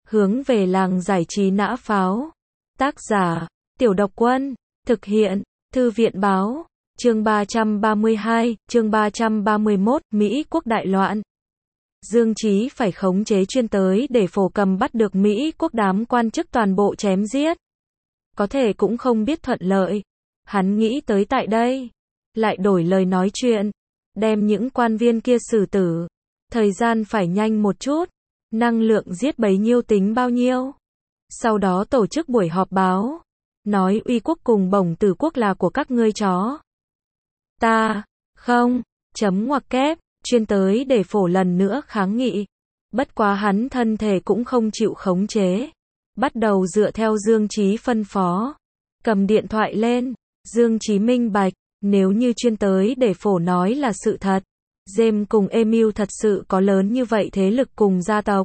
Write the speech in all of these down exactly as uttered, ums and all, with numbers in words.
Hướng về làng giải trí nã pháo. Tác giả, Tiểu Độc Quân. Thực hiện, Thư viện báo. Chương ba trăm ba mươi hai, chương ba trăm ba mươi mốt, Mỹ quốc đại loạn. Dương Chí phải khống chế chuyên tới để Phổ Cầm bắt được Mỹ quốc đám quan chức toàn bộ chém giết. Có thể cũng không biết thuận lợi. Hắn nghĩ tới tại đây, lại đổi lời nói chuyện, đem những quan viên kia xử tử. Thời gian phải nhanh một chút, năng lượng giết bấy nhiêu tính bao nhiêu. Sau đó tổ chức buổi họp báo, nói Uy quốc cùng Bổng Tử quốc là của các ngươi chó. Ta, không, chấm ngoặc kép, chuyên tới để Phổ lần nữa kháng nghị. Bất quá hắn thân thể cũng không chịu khống chế. Bắt đầu dựa theo Dương Chí phân phó. Cầm điện thoại lên, Dương Chí minh bạch, nếu như chuyên tới để Phổ nói là sự thật. James cùng Emil thật sự có lớn như vậy thế lực cùng gia tộc.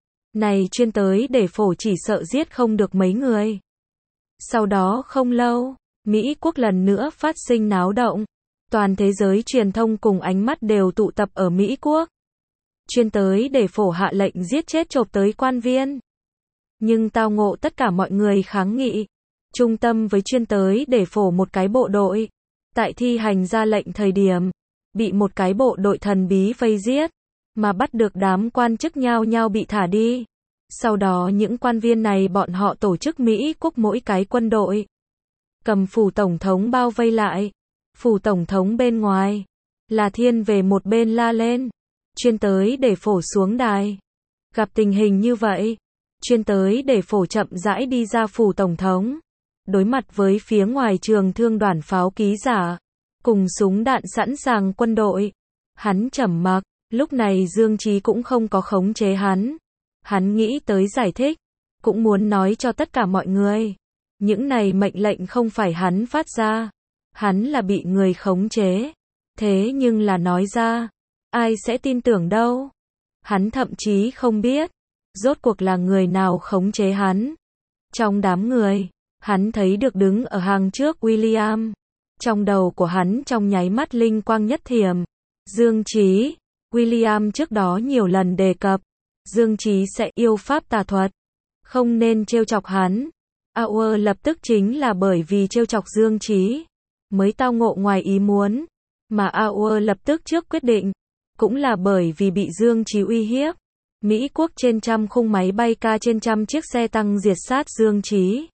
Này chuyên tới để Phổ chỉ sợ giết không được mấy người. Sau đó không lâu, Mỹ quốc lần nữa phát sinh náo động. Toàn thế giới truyền thông cùng ánh mắt đều tụ tập ở Mỹ quốc. Chuyên tới để Phổ hạ lệnh giết chết chộp tới quan viên. Nhưng tao ngộ tất cả mọi người kháng nghị. Trung tâm với chuyên tới để Phổ một cái bộ đội. Tại thi hành ra lệnh thời điểm, bị một cái bộ đội thần bí vây giết. Mà bắt được đám quan chức nhao nhao bị thả đi. Sau đó những quan viên này bọn họ tổ chức Mỹ quốc mỗi cái quân đội. Cầm phủ tổng thống bao vây lại. Phủ tổng thống bên ngoài, là thiên về một bên la lên. Chuyên tới để Phổ xuống đài. Gặp tình hình như vậy, chuyên tới để Phổ chậm rãi đi ra phủ tổng thống. Đối mặt với phía ngoài trường thương đoàn pháo ký giả. Cùng súng đạn sẵn sàng quân đội. Hắn trầm mặc, lúc này Dương Chí cũng không có khống chế hắn. Hắn nghĩ tới giải thích, cũng muốn nói cho tất cả mọi người. Những này mệnh lệnh không phải hắn phát ra. Hắn là bị người khống chế. Thế nhưng là nói ra, ai sẽ tin tưởng đâu. Hắn thậm chí không biết, rốt cuộc là người nào khống chế hắn. Trong đám người, hắn thấy được đứng ở hàng trước William. Trong đầu của hắn trong nháy mắt linh quang nhất thiểm. Dương Chí, William trước đó nhiều lần đề cập. Dương Chí sẽ yêu pháp tà thuật. Không nên trêu chọc hắn. Auer lập tức chính là bởi vì trêu chọc Dương Chí. Mới tao ngộ ngoài ý muốn. Mà Auer lập tức trước quyết định. Cũng là bởi vì bị Dương Chí uy hiếp. Mỹ quốc trên trăm khung máy bay ca trên trăm chiếc xe tăng diệt sát Dương Chí.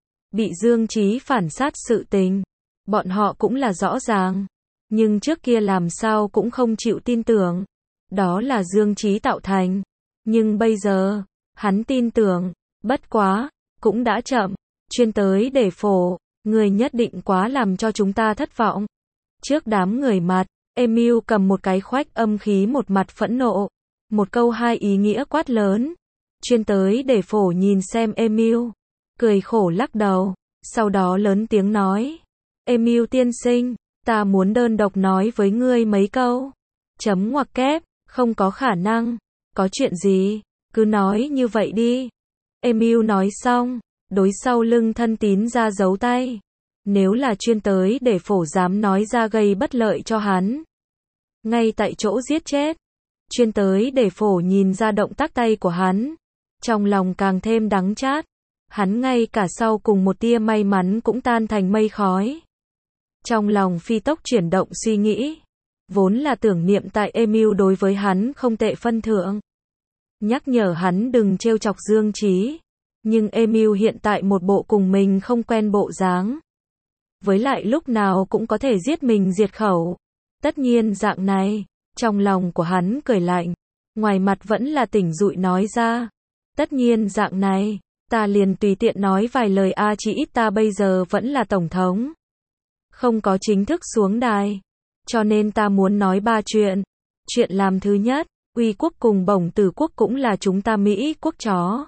Bị Dương Chí phản sát sự tình. Bọn họ cũng là rõ ràng. Nhưng trước kia làm sao cũng không chịu tin tưởng. Đó là Dương Chí tạo thành. Nhưng bây giờ, hắn tin tưởng. Bất quá, cũng đã chậm. Chuyên tới để Phổ. Người nhất định quá làm cho chúng ta thất vọng. Trước đám người mặt, Emil cầm một cái khoách âm khí một mặt phẫn nộ. Một câu hai ý nghĩa quát lớn. Chuyên tới để Phổ nhìn xem Emil. Cười khổ lắc đầu. Sau đó lớn tiếng nói. Emil tiên sinh, ta muốn đơn độc nói với ngươi mấy câu. Chấm ngoặc kép, không có khả năng. Có chuyện gì, cứ nói như vậy đi. Emil nói xong. Đối sau lưng thân tín ra giấu tay. Nếu là chuyên tới để Phổ dám nói ra gây bất lợi cho hắn. Ngay tại chỗ giết chết. Chuyên tới để Phổ nhìn ra động tác tay của hắn. Trong lòng càng thêm đắng chát. Hắn ngay cả sau cùng một tia may mắn cũng tan thành mây khói. Trong lòng phi tốc chuyển động suy nghĩ. Vốn là tưởng niệm tại Emil đối với hắn không tệ phân thượng. Nhắc nhở hắn đừng trêu chọc Dương Chí. Nhưng Emil hiện tại một bộ cùng mình không quen bộ dáng. Với lại lúc nào cũng có thể giết mình diệt khẩu. Tất nhiên dạng này, trong lòng của hắn cười lạnh. Ngoài mặt vẫn là tỉnh dụi nói ra. Tất nhiên dạng này, ta liền tùy tiện nói vài lời a chỉ ít ta bây giờ vẫn là tổng thống. Không có chính thức xuống đài. Cho nên ta muốn nói ba chuyện. Chuyện làm thứ nhất, Uy quốc cùng Bổng Tử quốc cũng là chúng ta Mỹ quốc chó.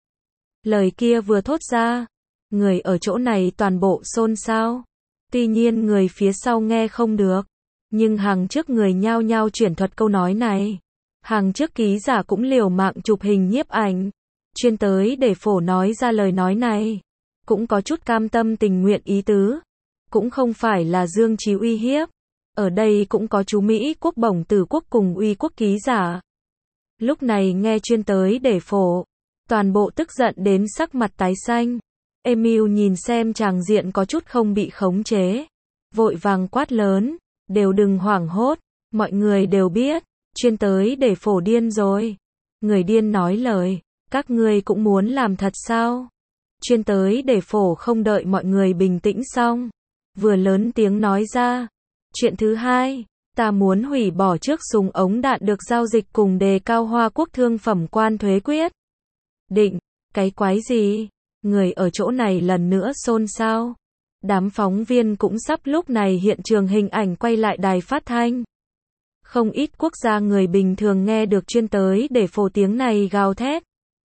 Lời kia vừa thốt ra, người ở chỗ này toàn bộ xôn xao. Tuy nhiên người phía sau nghe không được, nhưng hàng trước người nhao nhao chuyển thuật câu nói này. Hàng trước ký giả cũng liều mạng chụp hình nhiếp ảnh, chuyên tới để Phổ nói ra lời nói này. Cũng có chút cam tâm tình nguyện ý tứ. Cũng không phải là Dương Chí uy hiếp. Ở đây cũng có chú Mỹ quốc Bổng Tử quốc cùng Uy quốc ký giả. Lúc này nghe chuyên tới để Phổ toàn bộ tức giận đến sắc mặt tái xanh. Emil nhìn xem tràng diện có chút không bị khống chế, vội vàng quát lớn, đều đừng hoảng hốt, mọi người đều biết, chuyên tới để phổ điên rồi. Người điên nói lời, các ngươi cũng muốn làm thật sao? Chuyên tới để phổ không đợi mọi người bình tĩnh xong, vừa lớn tiếng nói ra, chuyện thứ hai, ta muốn hủy bỏ trước súng ống đạn được giao dịch cùng đề cao Hoa Quốc thương phẩm quan thuế quyết. Định, cái quái gì? Người ở chỗ này lần nữa xôn xao. Đám phóng viên cũng sắp lúc này hiện trường hình ảnh quay lại đài phát thanh. Không ít quốc gia người bình thường nghe được chuyên tới để phổ tiếng này gào thét.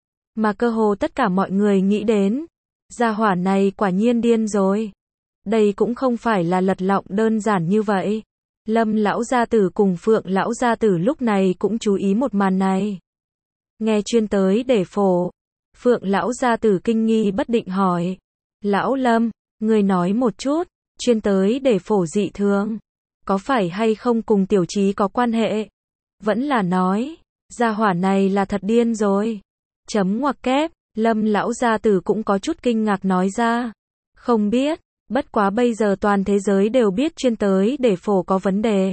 Mà cơ hồ tất cả mọi người nghĩ đến, gia hỏa này quả nhiên điên rồi. Đây cũng không phải là lật lọng đơn giản như vậy. Lâm lão gia tử cùng Phượng lão gia tử lúc này cũng chú ý một màn này. Nghe chuyên tới để phổ, Phượng lão gia tử kinh nghi bất định hỏi, lão Lâm, người nói một chút, chuyên tới để phổ dị thường, có phải hay không cùng tiểu trí có quan hệ? Vẫn là nói, gia hỏa này là thật điên rồi. Chấm ngoặc kép, Lâm lão gia tử cũng có chút kinh ngạc nói ra, không biết, bất quá bây giờ toàn thế giới đều biết chuyên tới để phổ có vấn đề.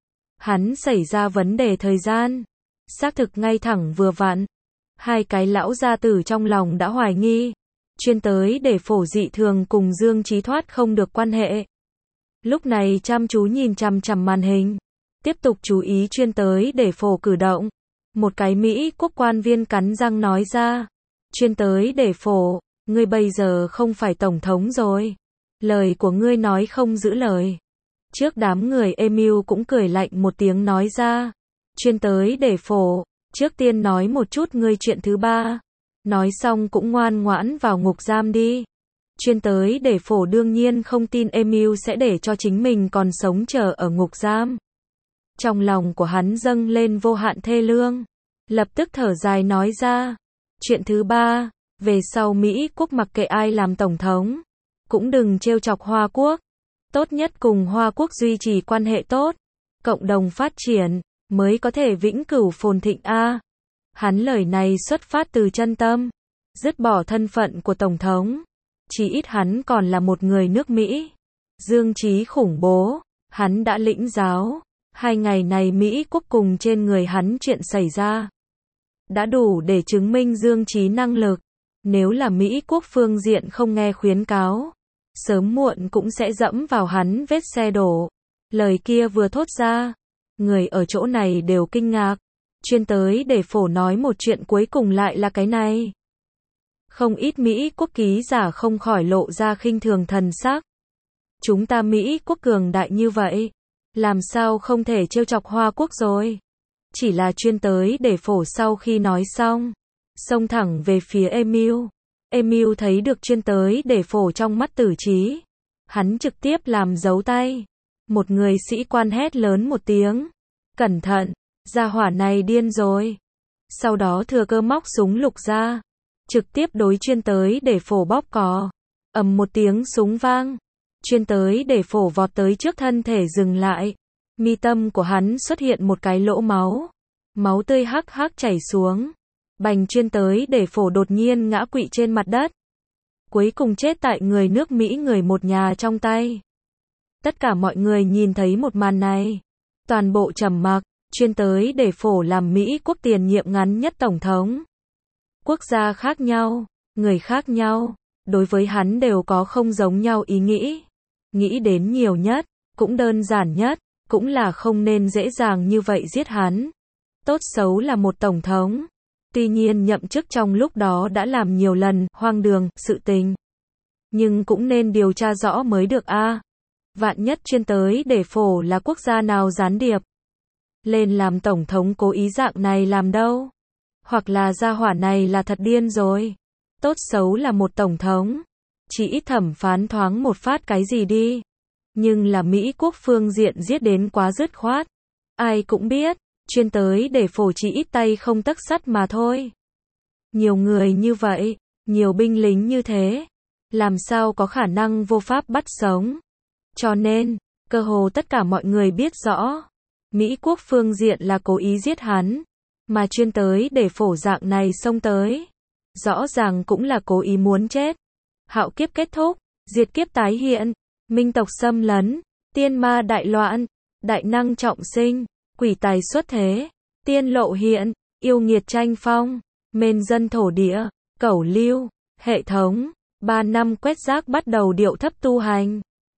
Hắn xảy ra vấn đề thời gian, xác thực ngay thẳng vừa vặn. Hai cái lão gia tử trong lòng đã hoài nghi, chuyên tới để phổ dị thường cùng Dương Chí Thoát không được quan hệ. Lúc này chăm chú nhìn chằm chằm màn hình, tiếp tục chú ý chuyên tới để phổ cử động. Một cái Mỹ quốc quan viên cắn răng nói ra, chuyên tới để phổ, ngươi bây giờ không phải tổng thống rồi. Lời của ngươi nói không giữ lời. Trước đám người Emil cũng cười lạnh một tiếng nói ra, chuyên tới để phổ, trước tiên nói một chút ngươi chuyện thứ ba. Nói xong cũng ngoan ngoãn vào ngục giam đi. Chuyên tới để phổ đương nhiên không tin Emil sẽ để cho chính mình còn sống chờ ở ngục giam. Trong lòng của hắn dâng lên vô hạn thê lương. Lập tức thở dài nói ra, chuyện thứ ba, về sau Mỹ quốc mặc kệ ai làm tổng thống, cũng đừng trêu chọc Hoa Quốc. Tốt nhất cùng Hoa Quốc duy trì quan hệ tốt, cộng đồng phát triển, mới có thể vĩnh cửu phồn thịnh a. Hắn lời này xuất phát từ chân tâm, dứt bỏ thân phận của tổng thống, chỉ ít hắn còn là một người nước Mỹ. Dương Chí khủng bố, hắn đã lĩnh giáo, hai ngày này Mỹ quốc cùng trên người hắn chuyện xảy ra, đã đủ để chứng minh Dương Chí năng lực. Nếu là Mỹ quốc phương diện không nghe khuyến cáo, sớm muộn cũng sẽ dẫm vào hắn vết xe đổ. Lời kia vừa thốt ra, người ở chỗ này đều kinh ngạc. Chuyên tới để phổ nói một chuyện cuối cùng lại là cái này. Không ít Mỹ quốc ký giả không khỏi lộ ra khinh thường thần sắc. Chúng ta Mỹ quốc cường đại như vậy, làm sao không thể trêu chọc Hoa Quốc rồi. Chỉ là chuyên tới để phổ sau khi nói xong, xông thẳng về phía Emil. Emil thấy được chuyên tới để phổ trong mắt tử trí. Hắn trực tiếp làm dấu tay. Một người sĩ quan hét lớn một tiếng, cẩn thận, gia hỏa này điên rồi. Sau đó thừa cơ móc súng lục ra, trực tiếp đối chuyên tới để phổ bóp cò. Ầm một tiếng súng vang, chuyên tới để phổ vọt tới trước thân thể dừng lại. Mi tâm của hắn xuất hiện một cái lỗ máu, máu tươi hắc hắc chảy xuống. Bành, chuyên tới để phổ đột nhiên ngã quỵ trên mặt đất, cuối cùng chết tại người nước Mỹ người một nhà trong tay. Tất cả mọi người nhìn thấy một màn này, toàn bộ trầm mặc. Chuyên tới để phổ làm Mỹ quốc tiền nhiệm ngắn nhất tổng thống. Quốc gia khác nhau, người khác nhau, đối với hắn đều có không giống nhau ý nghĩ. Nghĩ đến nhiều nhất, cũng đơn giản nhất, cũng là không nên dễ dàng như vậy giết hắn. Tốt xấu là một tổng thống. Tuy nhiên nhậm chức trong lúc đó đã làm nhiều lần hoang đường sự tình, nhưng cũng nên điều tra rõ mới được a. À. Vạn nhất chuyên tới để phổ là quốc gia nào gián điệp lên làm tổng thống cố ý dạng này làm đâu. Hoặc là gia hỏa này là thật điên rồi. Tốt xấu là một tổng thống, chỉ ít thẩm phán thoáng một phát cái gì đi. Nhưng là Mỹ quốc phương diện giết đến quá dứt khoát. Ai cũng biết, chuyên tới để phổ chỉ ít tay không tấc sắt mà thôi. Nhiều người như vậy, nhiều binh lính như thế, làm sao có khả năng vô pháp bắt sống. Cho nên, cơ hồ tất cả mọi người biết rõ, Mỹ quốc phương diện là cố ý giết hắn, mà chuyên tới để phổ dạng này xông tới, rõ ràng cũng là cố ý muốn chết. Hạo kiếp kết thúc, diệt kiếp tái hiện, minh tộc xâm lấn, tiên ma đại loạn, đại năng trọng sinh, quỷ tài xuất thế, tiên lộ hiện, yêu nghiệt tranh phong, mên dân thổ địa, cẩu lưu, hệ thống, ba năm quét rác bắt đầu điệu thấp tu hành.